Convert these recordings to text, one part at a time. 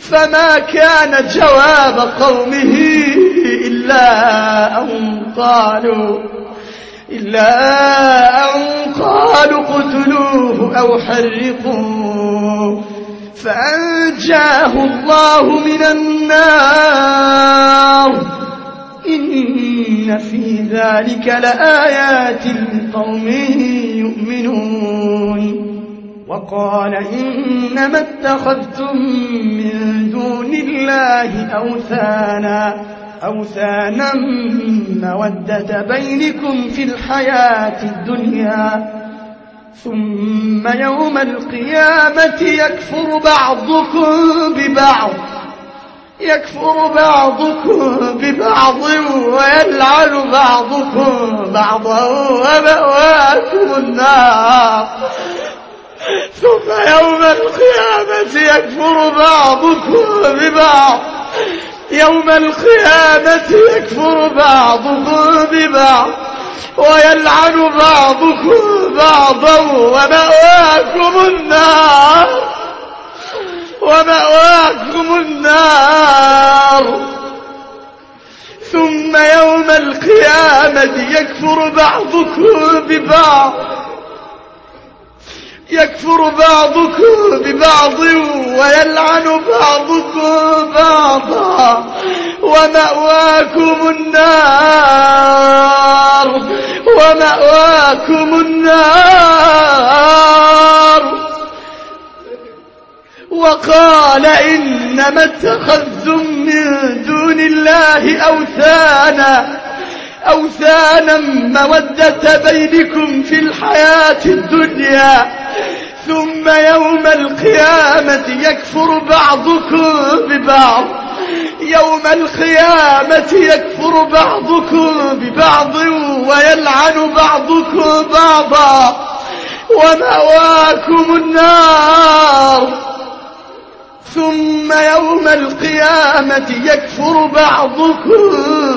فما كان جواب قومه إلا أن قالوا اقتلوه أو حرقوه فأنجاه الله من النار. إن في ذلك لآيات لقوم يؤمنون. وقال إنما اتخذتم من دون الله أوثانا مودة بينكم في الحياة الدنيا ثم يوم القيامة يكفر بعضكم ببعض ويلعن بعضكم بعضا ومأواكم النار. ثم يوم القيامة يكفر بعضكم ببعض ويلعن بعضكم بعضا ومأواكم النار. ثم يوم القيامة يكفر بعضكم ببعض ويلعن بعضكم بعضا ومأواكم النار. وقال إنما اتخذتم من دون الله أوثانا مودة بينكم في الحياة الدنيا ثم يوم القيامة يكفر بعضكم ببعض ويلعن بعضكم بعضا ومأواكم النار. ثم يوم القيامة يكفر بعضكم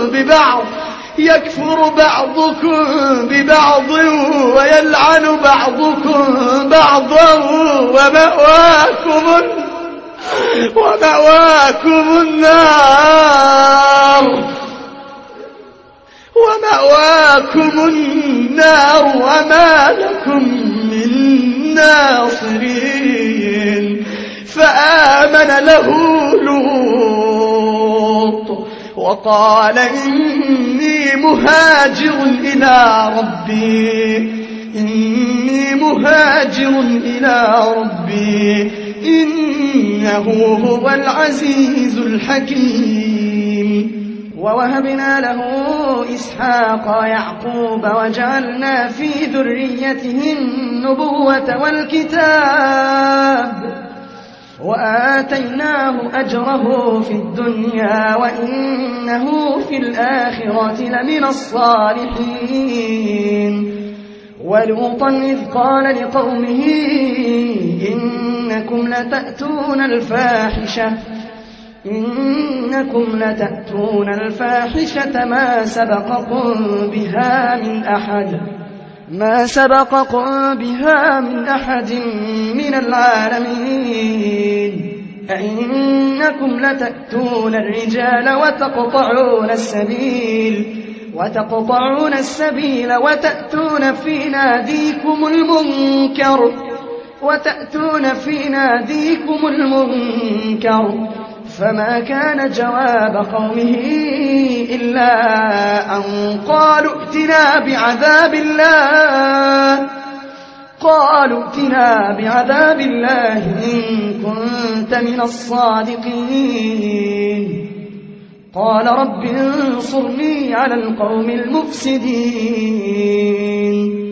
ببعض ويلعن بعضكم بعضا ومأواكم النار وما لكم من ناصرين. فآمن له لوط وقال إني مهاجر إلى ربي إنه هو العزيز الحكيم. ووهبنا له إسحاق ويعقوب وجعلنا في ذريته النبوة والكتاب وآتيناه أجره في الدنيا وإنه في الآخرة لمن الصالحين. ولوطا إذ قال لقومه إنكم لتأتون الفاحشة ما سبقكم بها من أحد من العالمين. أئنكم لتأتون الرجال وتقطعون السبيل وتأتون في ناديكم المنكر. فما كان جواب قومه إلا أن قالوا ائتنا بعذاب الله إن كنت من الصادقين. قال رب انصرني على القوم المفسدين.